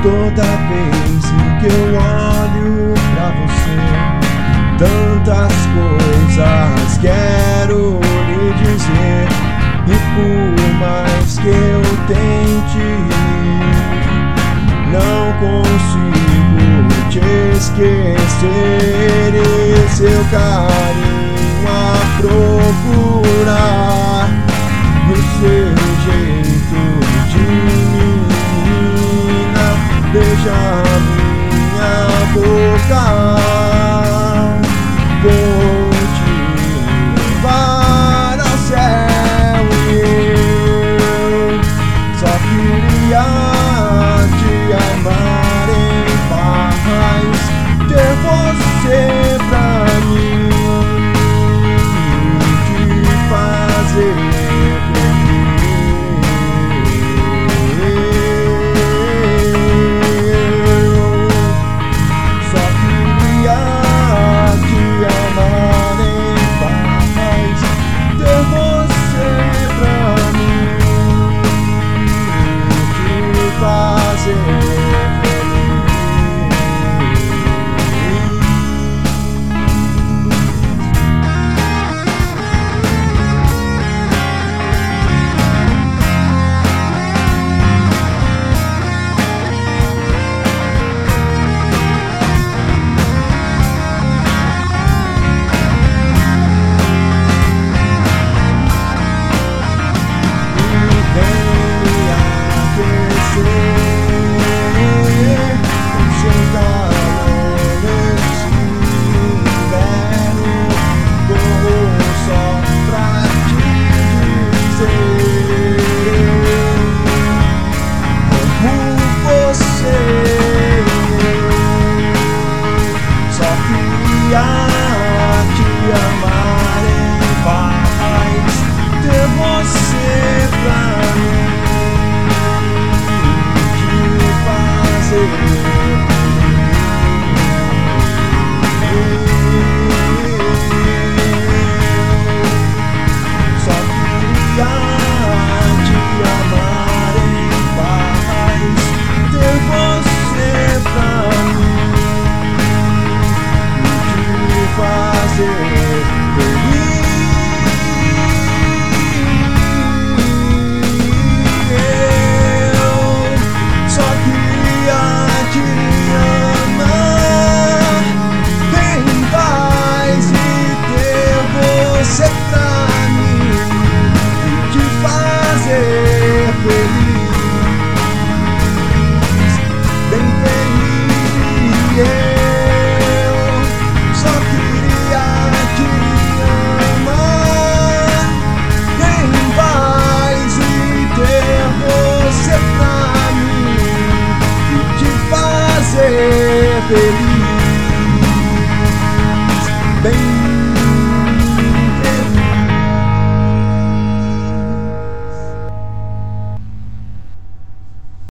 Toda vez que eu olho pra você, tantas coisas quero lhe dizer, e por mais que eu tente, não consigo te esquecer. E seu carinho a procurar no seu jeito de menina, beija minha boca. Vou te levar ao céu e eu só queria te amar em paz, ter você pra mim, te fazer feliz, bem